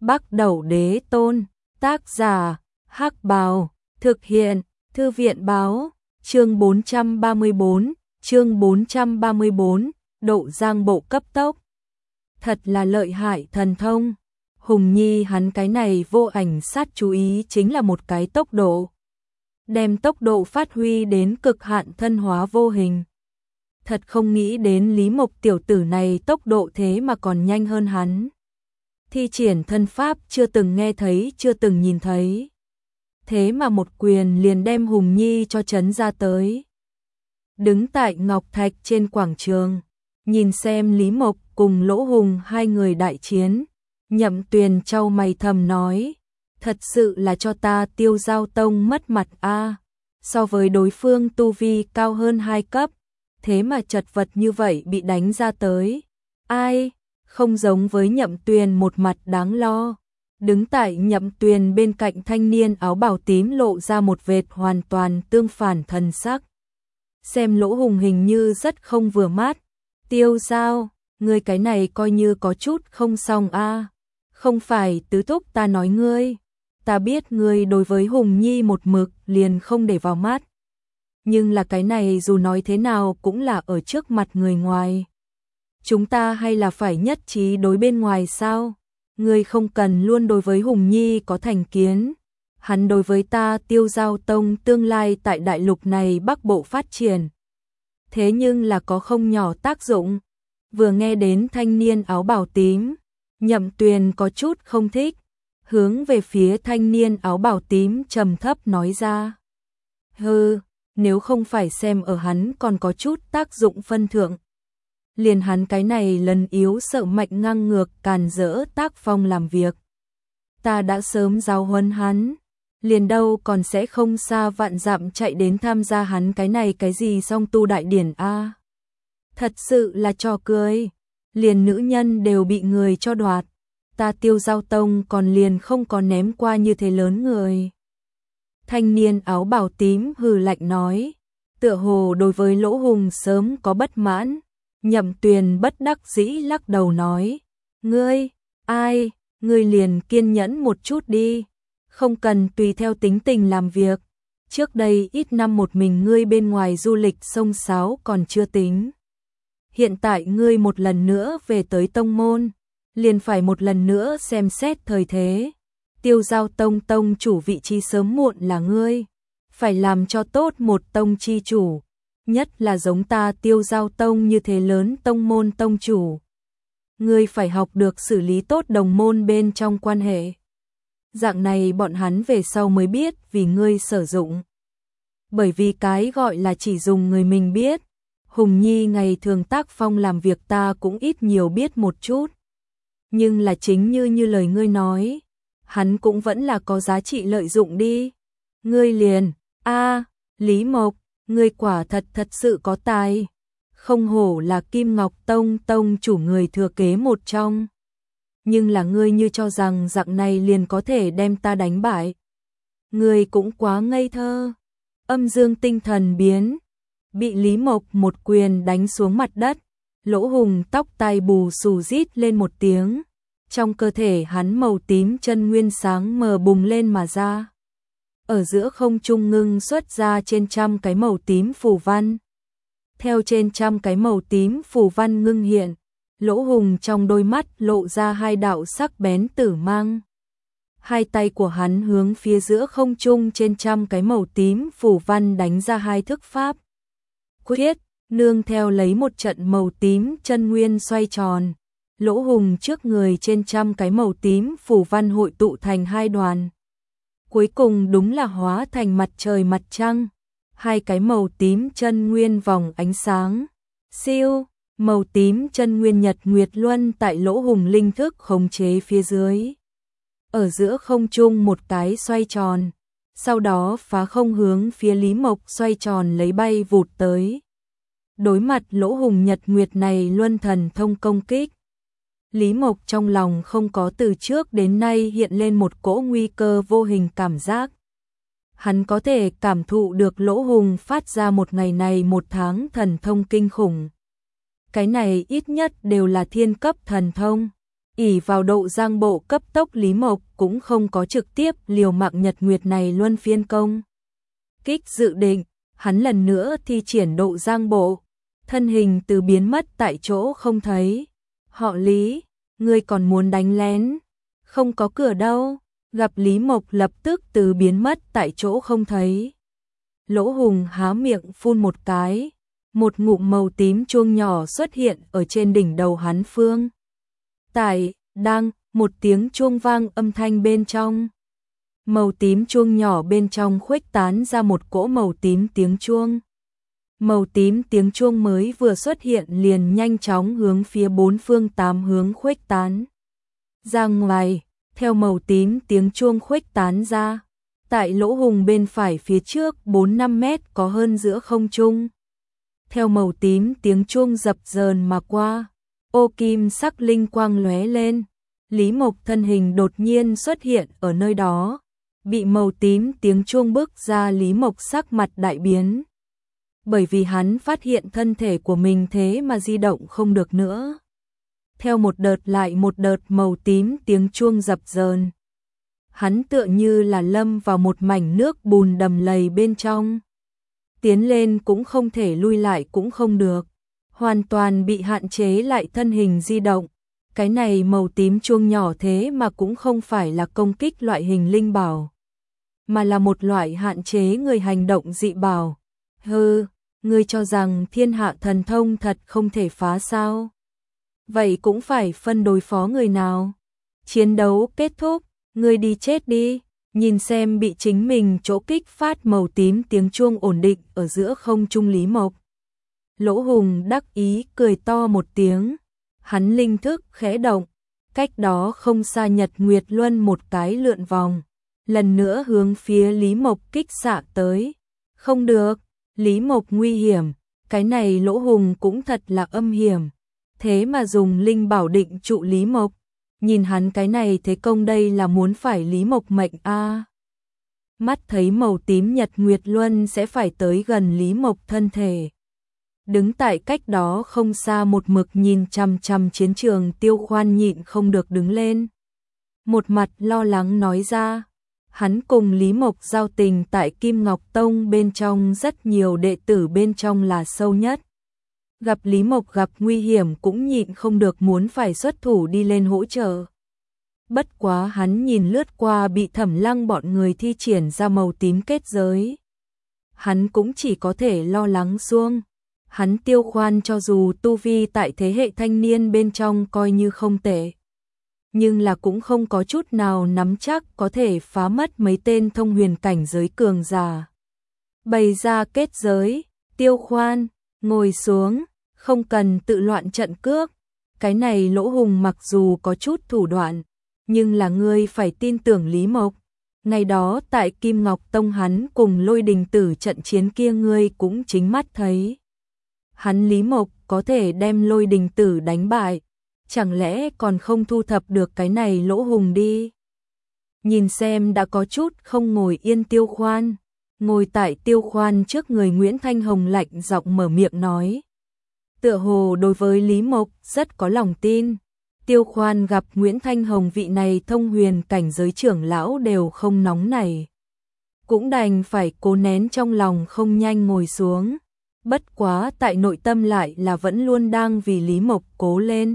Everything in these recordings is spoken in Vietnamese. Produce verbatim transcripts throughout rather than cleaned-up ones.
Bắc Đẩu Đế Tôn, tác giả, Hắc Bào, thực hiện, Thư viện báo, chương bốn trăm ba mươi bốn, chương bốn trăm ba mươi bốn, độ giang bộ cấp tốc. Thật là lợi hại thần thông. Hùng Nhi hắn cái này vô ảnh sát chú ý chính là một cái tốc độ. Đem tốc độ phát huy đến cực hạn thân hóa vô hình. Thật không nghĩ đến Lý Mộc tiểu tử này tốc độ thế mà còn nhanh hơn hắn. Thi triển thân pháp chưa từng nghe thấy, chưa từng nhìn thấy. Thế mà một quyền liền đem Hùng Nhi cho trấn ra tới. Đứng tại Ngọc Thạch trên quảng trường, nhìn xem Lý Mộc cùng Lỗ Hùng hai người đại chiến, Nhậm Tuyền chau mày thầm nói, thật sự là cho ta Tiêu Giao Tông mất mặt a. So với đối phương tu vi cao hơn hai cấp, thế mà chật vật như vậy bị đánh ra tới. Ai, không giống với Nhậm Tuyền một mặt đáng lo. Đứng tại Nhậm Tuyền bên cạnh thanh niên áo bào tím lộ ra một vệt hoàn toàn tương phản thần sắc. Xem Lỗ Hùng hình như rất không vừa mắt. Tiêu Giao, ngươi cái này coi như có chút không xong a. Không phải tứ thúc ta nói ngươi. Ta biết ngươi đối với Hùng Nhi một mực liền không để vào mắt. Nhưng là cái này dù nói thế nào cũng là ở trước mặt người ngoài. Chúng ta hay là phải nhất trí đối bên ngoài sao? Ngươi không cần luôn đối với Hùng Nhi có thành kiến. Hắn đối với ta Tiêu Giao Tông tương lai tại đại lục này Bắc Bộ phát triển. Thế nhưng là có không nhỏ tác dụng. Vừa nghe đến thanh niên áo bào tím, Nhậm Tuyền có chút không thích. Hướng về phía thanh niên áo bào tím trầm thấp nói ra. Hừ, nếu không phải xem ở hắn còn có chút tác dụng phân thượng. Liền hắn cái này lần yếu sợ mạnh ngang ngược càn rỡ tác phong làm việc. Ta đã sớm giáo huấn hắn. Liền đâu còn sẽ không xa vạn dặm chạy đến tham gia hắn cái này cái gì song tu đại điển a. Thật sự là trò cười. Liền nữ nhân đều bị người cho đoạt. Ta Tiêu Giao Tông còn liền không có ném qua như thế lớn người. Thanh niên áo bào tím hừ lạnh nói. Tựa hồ đối với Lỗ Hùng sớm có bất mãn. Nhậm Tuyền bất đắc dĩ lắc đầu nói. Ngươi, ai, ngươi liền kiên nhẫn một chút đi. Không cần tùy theo tính tình làm việc. Trước đây ít năm một mình ngươi bên ngoài du lịch sông sáo còn chưa tính. Hiện tại ngươi một lần nữa về tới tông môn. Liền phải một lần nữa xem xét thời thế. Tiêu Giao Tông tông chủ vị trí sớm muộn là ngươi. Phải làm cho tốt một tông chi chủ. Nhất là giống ta Tiêu Giao Tông như thế lớn tông môn tông chủ. Ngươi phải học được xử lý tốt đồng môn bên trong quan hệ. Dạng này bọn hắn về sau mới biết vì ngươi sử dụng. Bởi vì cái gọi là chỉ dùng người mình biết. Hùng Nhi ngày thường tác phong làm việc ta cũng ít nhiều biết một chút. Nhưng là chính như như lời ngươi nói. Hắn cũng vẫn là có giá trị lợi dụng đi. Ngươi liền, a Lý Mộc, ngươi quả thật thật sự có tài. Không hổ là Kim Ngọc Tông tông chủ người thừa kế một trong. Nhưng là ngươi như cho rằng dạng này liền có thể đem ta đánh bại. Ngươi cũng quá ngây thơ. Âm dương tinh thần biến. Bị Lý Mộc một quyền đánh xuống mặt đất. Lỗ Hùng tóc tai bù xù rít lên một tiếng. Trong cơ thể hắn màu tím chân nguyên sáng mờ bùng lên mà ra. Ở giữa không trung ngưng xuất ra trên trăm cái màu tím phù văn. Theo trên trăm cái màu tím phù văn ngưng hiện, Lỗ Hùng trong đôi mắt lộ ra hai đạo sắc bén tử mang. Hai tay của hắn hướng phía giữa không trung trên trăm cái màu tím phù văn đánh ra hai thức pháp. Quyết, nương theo lấy một trận màu tím chân nguyên xoay tròn. Lỗ Hùng trước người trên trăm cái màu tím phù văn hội tụ thành hai đoàn. Cuối cùng đúng là hóa thành mặt trời mặt trăng. Hai cái màu tím chân nguyên vòng ánh sáng. Siêu, màu tím chân nguyên nhật nguyệt luân tại Lỗ Hùng linh thức khống chế phía dưới. Ở giữa không trung một cái xoay tròn. Sau đó phá không hướng phía Lý Mộc xoay tròn lấy bay vụt tới. Đối mặt Lỗ Hùng nhật nguyệt này luân thần thông công kích. Lý Mộc trong lòng không có từ trước đến nay hiện lên một cỗ nguy cơ vô hình cảm giác. Hắn có thể cảm thụ được Lỗ Hùng phát ra một ngày này một tháng thần thông kinh khủng. Cái này ít nhất đều là thiên cấp thần thông. ỷ vào độ giang bộ cấp tốc, Lý Mộc cũng không có trực tiếp liều mạng nhật nguyệt này luân phiên công kích dự định, hắn lần nữa thi triển độ giang bộ, thân hình từ biến mất tại chỗ không thấy. Họ Lý, ngươi còn muốn đánh lén? Không có cửa đâu. Gặp Lý Mộc lập tức từ biến mất tại chỗ không thấy. Lỗ Hùng há miệng phun một cái, một ngụm màu tím chuông nhỏ xuất hiện ở trên đỉnh đầu hắn. Phương tại, đang, một tiếng chuông vang, âm thanh bên trong màu tím chuông nhỏ bên trong khuếch tán ra một cỗ màu tím tiếng chuông. Màu tím tiếng chuông mới vừa xuất hiện liền nhanh chóng hướng phía bốn phương tám hướng khuếch tán ra ngoài. Theo màu tím tiếng chuông khuếch tán ra, tại Lỗ Hùng bên phải phía trước bốn năm mét có hơn giữa không trung. Theo màu tím tiếng chuông dập dờn mà qua, ô kim sắc linh quang lóe lên, Lý Mộc thân hình đột nhiên xuất hiện ở nơi đó. Bị màu tím tiếng chuông bức ra, Lý Mộc sắc mặt đại biến, bởi vì hắn phát hiện thân thể của mình thế mà di động không được nữa. Theo một đợt lại một đợt màu tím tiếng chuông dập dờn, hắn tựa như là lâm vào một mảnh nước bùn đầm lầy bên trong. Tiến lên cũng không thể, lui lại cũng không được, hoàn toàn bị hạn chế lại thân hình di động. Cái này màu tím chuông nhỏ thế mà cũng không phải là công kích loại hình linh bảo, mà là một loại hạn chế người hành động dị bảo. Hừ, ngươi cho rằng thiên hạ thần thông thật không thể phá sao? Vậy cũng phải phân đối phó người nào. Chiến đấu kết thúc, ngươi đi chết đi. Nhìn xem bị chính mình chỗ kích phát màu tím tiếng chuông ổn định ở giữa không trung Lý Mộc, Lỗ Hùng đắc ý cười to một tiếng. Hắn linh thức khẽ động, cách đó không xa Nhật Nguyệt Luân một cái lượn vòng, lần nữa hướng phía Lý Mộc kích xạ tới. Không được, Lý Mộc nguy hiểm, cái này Lỗ Hùng cũng thật là âm hiểm. Thế mà dùng linh bảo định trụ Lý Mộc, nhìn hắn cái này thế công đây là muốn phải Lý Mộc mệnh a. À. Mắt thấy màu tím Nhật Nguyệt Luân sẽ phải tới gần Lý Mộc thân thể. Đứng tại cách đó không xa một mực nhìn chằm chằm chiến trường Tiêu Khoan nhịn không được đứng lên. Một mặt lo lắng nói ra, hắn cùng Lý Mộc giao tình tại Kim Ngọc Tông bên trong rất nhiều đệ tử bên trong là sâu nhất. Gặp Lý Mộc gặp nguy hiểm cũng nhịn không được muốn phải xuất thủ đi lên hỗ trợ. Bất quá hắn nhìn lướt qua bị Thẩm Lăng bọn người thi triển ra màu tím kết giới, hắn cũng chỉ có thể lo lắng xuông. Hắn Tiêu Khoan cho dù tu vi tại thế hệ thanh niên bên trong coi như không tệ, nhưng là cũng không có chút nào nắm chắc có thể phá mất mấy tên thông huyền cảnh giới cường giả. Bày ra kết giới, Tiêu Khoan, ngồi xuống, không cần tự loạn trận cước. Cái này Lỗ Hùng mặc dù có chút thủ đoạn, nhưng là ngươi phải tin tưởng Lý Mộc. Ngày đó tại Kim Ngọc Tông hắn cùng Lôi Đình Tử trận chiến kia ngươi cũng chính mắt thấy. Hắn Lý Mộc có thể đem Lôi Đình Tử đánh bại, chẳng lẽ còn không thu thập được cái này Lỗ Hùng đi. Nhìn xem đã có chút không ngồi yên Tiêu Khoan, ngồi tại Tiêu Khoan trước người Nguyễn Thanh Hồng lạnh giọng mở miệng nói. Tựa hồ đối với Lý Mộc rất có lòng tin. Tiêu Khoan gặp Nguyễn Thanh Hồng vị này thông huyền cảnh giới trưởng lão đều không nóng nảy, cũng đành phải cố nén trong lòng không nhanh ngồi xuống. Bất quá tại nội tâm lại là vẫn luôn đang vì Lý Mộc cố lên.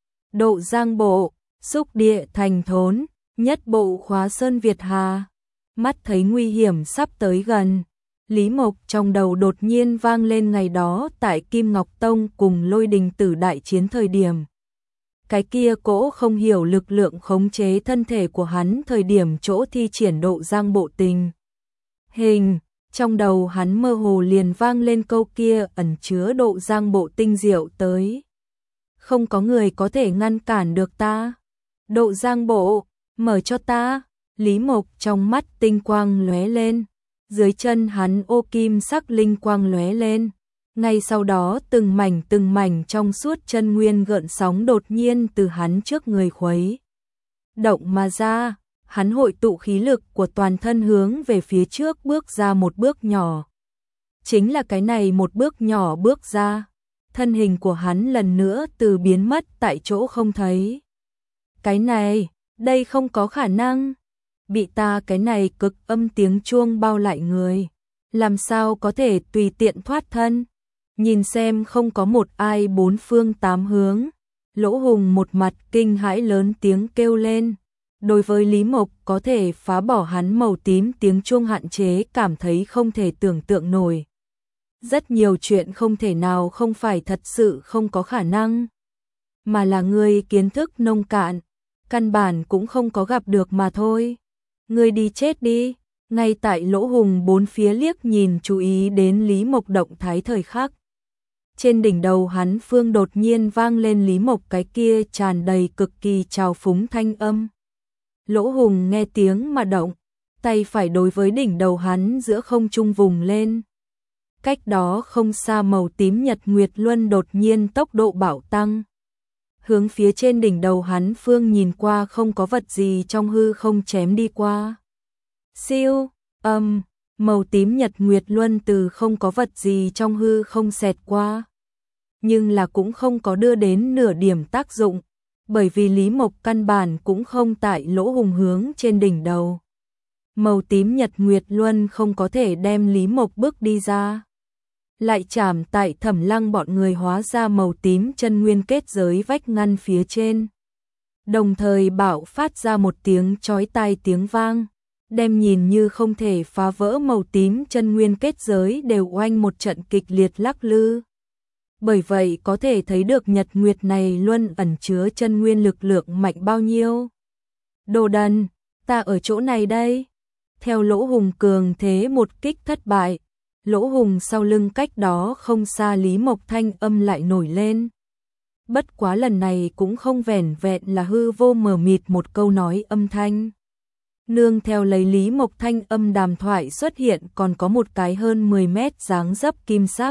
Độ giang bộ, xúc địa thành thốn, nhất bộ khóa sơn Việt Hà. Mắt thấy nguy hiểm sắp tới gần, Lý Mộc trong đầu đột nhiên vang lên ngày đó tại Kim Ngọc Tông cùng Lôi Đình Tử đại chiến thời điểm. Cái kia cỗ không hiểu lực lượng khống chế thân thể của hắn thời điểm chỗ thi triển độ giang bộ tình hình, trong đầu hắn mơ hồ liền vang lên câu kia ẩn chứa độ giang bộ tinh diệu tới. Không có người có thể ngăn cản được ta. Độ giang bộ, mở cho ta. Lý Mộc trong mắt tinh quang lóe lên, dưới chân hắn ô kim sắc linh quang lóe lên. Ngay sau đó từng mảnh từng mảnh trong suốt chân nguyên gợn sóng đột nhiên từ hắn trước người khuấy động mà ra, hắn hội tụ khí lực của toàn thân hướng về phía trước bước ra một bước nhỏ. Chính là cái này một bước nhỏ bước ra, thân hình của hắn lần nữa từ biến mất tại chỗ không thấy. Cái này, đây không có khả năng. Bị ta cái này cực âm tiếng chuông bao lại người. Làm sao có thể tùy tiện thoát thân. Nhìn xem không có một ai bốn phương tám hướng. Lỗ Hùng một mặt kinh hãi lớn tiếng kêu lên. Đối với Lý Mộc có thể phá bỏ hắn màu tím tiếng chuông hạn chế cảm thấy không thể tưởng tượng nổi. Rất nhiều chuyện không thể nào không phải thật sự không có khả năng. Mà là người kiến thức nông cạn. Căn bản cũng không có gặp được mà thôi. Người đi chết đi. Ngay tại Lỗ Hùng bốn phía liếc nhìn chú ý đến Lý Mộc động thái thời khắc. Trên đỉnh đầu hắn phương đột nhiên vang lên Lý Mộc cái kia tràn đầy cực kỳ trào phúng thanh âm. Lỗ Hùng nghe tiếng mà động, tay phải đối với đỉnh đầu hắn giữa không trung vùng lên. Cách đó không xa màu tím nhật nguyệt luân đột nhiên tốc độ bạo tăng. Hướng phía trên đỉnh đầu hắn phương nhìn qua không có vật gì trong hư không chém đi qua. Siêu, âm, màu tím nhật nguyệt luân từ không có vật gì trong hư không xẹt qua. Nhưng là cũng không có đưa đến nửa điểm tác dụng, bởi vì Lý Mộc căn bản cũng không tại Lỗ Hùng hướng trên đỉnh đầu. Màu tím nhật nguyệt luân không có thể đem Lý Mộc bước đi ra. Lại chạm tại Thẩm Lăng bọn người hóa ra màu tím chân nguyên kết giới vách ngăn phía trên. Đồng thời bạo phát ra một tiếng chói tai tiếng vang, đem nhìn như không thể phá vỡ màu tím chân nguyên kết giới đều oanh một trận kịch liệt lắc lư. Bởi vậy có thể thấy được nhật nguyệt này luôn ẩn chứa chân nguyên lực lượng mạnh bao nhiêu. Đồ đần, ta ở chỗ này đây. Theo Lỗ Hùng cường thế một kích thất bại, Lỗ Hùng sau lưng cách đó không xa Lý Mộc thanh âm lại nổi lên. Bất quá lần này cũng không vẻn vẹn là hư vô mờ mịt một câu nói âm thanh. Nương theo lấy Lý Mộc thanh âm đàm thoại xuất hiện còn có một cái hơn mười mét dáng dấp kim sắc.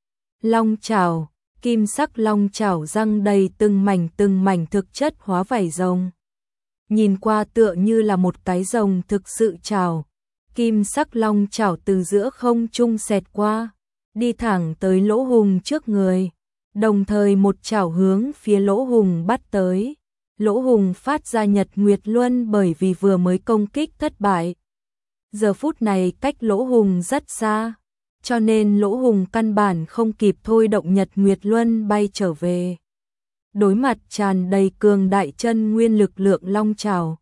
Long chảo, kim sắc long chảo răng đầy từng mảnh từng mảnh thực chất hóa vảy rồng. Nhìn qua tựa như là một cái rồng thực sự chảo. Kim sắc long chảo từ giữa không trung xẹt qua, đi thẳng tới Lỗ Hùng trước người, đồng thời một chảo hướng phía Lỗ Hùng bắt tới. Lỗ Hùng phát ra nhật nguyệt luân bởi vì vừa mới công kích thất bại. Giờ phút này cách Lỗ Hùng rất xa, cho nên Lỗ Hùng căn bản không kịp thôi động nhật nguyệt luân bay trở về. Đối mặt tràn đầy cường đại chân nguyên lực lượng long chảo,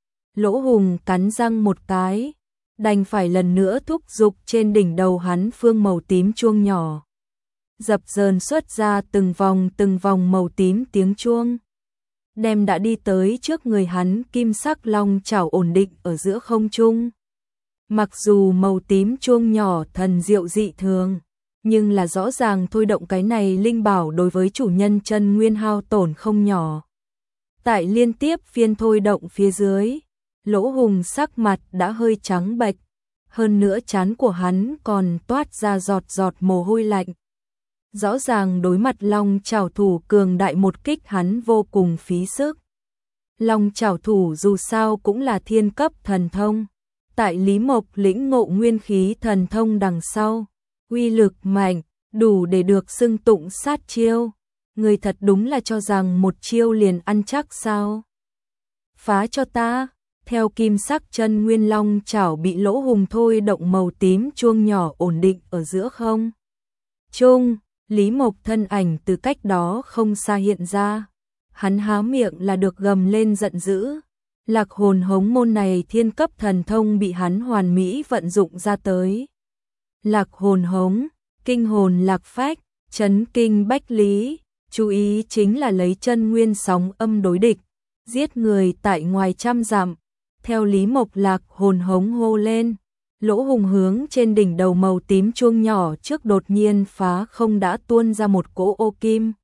Lỗ Hùng cắn răng một cái, đành phải lần nữa thúc giục trên đỉnh đầu hắn phương màu tím chuông nhỏ. Dập dờn xuất ra từng vòng từng vòng màu tím tiếng chuông. Đem đã đi tới trước người hắn kim sắc long chảo ổn định ở giữa không trung. Mặc dù màu tím chuông nhỏ thần diệu dị thường, nhưng là rõ ràng thôi động cái này linh bảo đối với chủ nhân chân nguyên hao tổn không nhỏ. Tại liên tiếp phiên thôi động phía dưới, Lỗ Hùng sắc mặt đã hơi trắng bệch, hơn nữa trán của hắn còn toát ra giọt giọt mồ hôi lạnh. Rõ ràng đối mặt long chảo thủ cường đại một kích hắn vô cùng phí sức. Long chảo thủ dù sao cũng là thiên cấp thần thông, tại Lý Mộc lĩnh ngộ nguyên khí thần thông đằng sau, uy lực mạnh, đủ để được xưng tụng sát chiêu. Người thật đúng là cho rằng một chiêu liền ăn chắc sao? Phá cho ta! Theo kim sắc chân nguyên long chảo bị Lỗ Hùng thôi động màu tím chuông nhỏ ổn định ở giữa không trung, Lý Mộc thân ảnh từ cách đó không xa hiện ra. Hắn há miệng là được gầm lên giận dữ. Lạc hồn hống môn này thiên cấp thần thông bị hắn hoàn mỹ vận dụng ra tới. Lạc hồn hống, kinh hồn lạc phách, chấn kinh bách lý, chú ý chính là lấy chân nguyên sóng âm đối địch, giết người tại ngoài trăm dặm. Theo Lý Mộc lạc hồn hống hô lên, Lỗ Hùng hướng trên đỉnh đầu màu tím chuông nhỏ trước đột nhiên phá không đã tuôn ra một cỗ ô kim.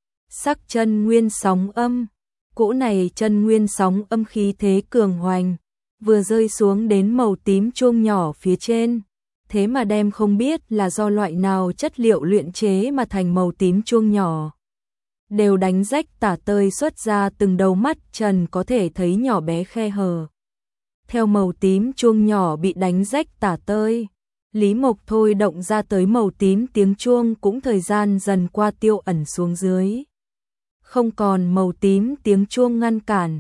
Sắc chân nguyên sóng âm, cỗ này chân nguyên sóng âm khí thế cường hoành, vừa rơi xuống đến màu tím chuông nhỏ phía trên, thế mà đem không biết là do loại nào chất liệu luyện chế mà thành màu tím chuông nhỏ. Đều đánh rách tả tơi xuất ra từng đầu mắt trần có thể thấy nhỏ bé khe hở. Theo màu tím chuông nhỏ bị đánh rách tả tơi, Lý Mộc thôi động ra tới màu tím tiếng chuông cũng thời gian dần qua tiêu ẩn xuống dưới. Không còn màu tím tiếng chuông ngăn cản,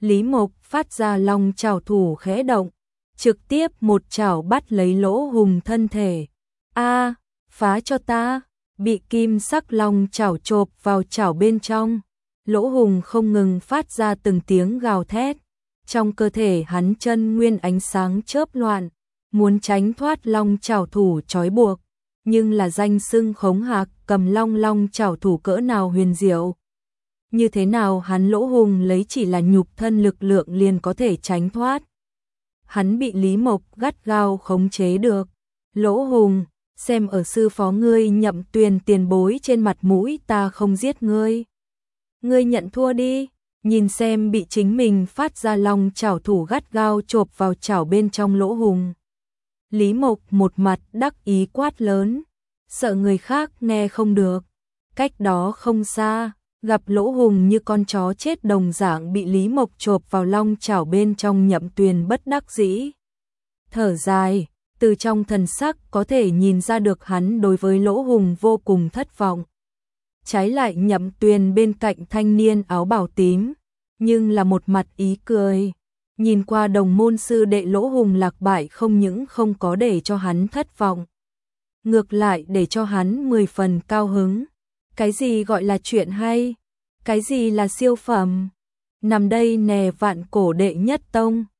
Lý Mộc phát ra long chảo thủ khẽ động, trực tiếp một chảo bắt lấy Lỗ Hùng thân thể. A, phá cho ta, bị kim sắc long chảo chộp vào chảo bên trong. Lỗ Hùng không ngừng phát ra từng tiếng gào thét. Trong cơ thể hắn chân nguyên ánh sáng chớp loạn, muốn tránh thoát long chảo thủ trói buộc, nhưng là danh xưng Khống Hạc cầm long long chảo thủ cỡ nào huyền diệu. Như thế nào hắn Lỗ Hùng lấy chỉ là nhục thân lực lượng liền có thể tránh thoát. Hắn bị Lý Mộc gắt gao khống chế được. Lỗ Hùng, xem ở sư phó ngươi Nhậm Tuyền tiền bối trên mặt mũi ta không giết ngươi. Ngươi nhận thua đi, nhìn xem bị chính mình phát ra long chảo thủ gắt gao chộp vào chảo bên trong Lỗ Hùng. Lý Mộc một mặt đắc ý quát lớn, sợ người khác nghe không được. Cách đó không xa, gặp Lỗ Hùng như con chó chết đồng dạng bị Lý Mộc chộp vào long chảo bên trong, Nhậm Tuyền bất đắc dĩ thở dài, từ trong thần sắc có thể nhìn ra được hắn đối với Lỗ Hùng vô cùng thất vọng. Trái lại Nhậm Tuyền bên cạnh thanh niên áo bào tím, nhưng là một mặt ý cười. Nhìn qua đồng môn sư đệ Lỗ Hùng lạc bại không những không có để cho hắn thất vọng, ngược lại để cho hắn mười phần cao hứng. Cái gì gọi là chuyện hay? Cái gì là siêu phẩm? Nằm đây nè vạn cổ đệ nhất tông.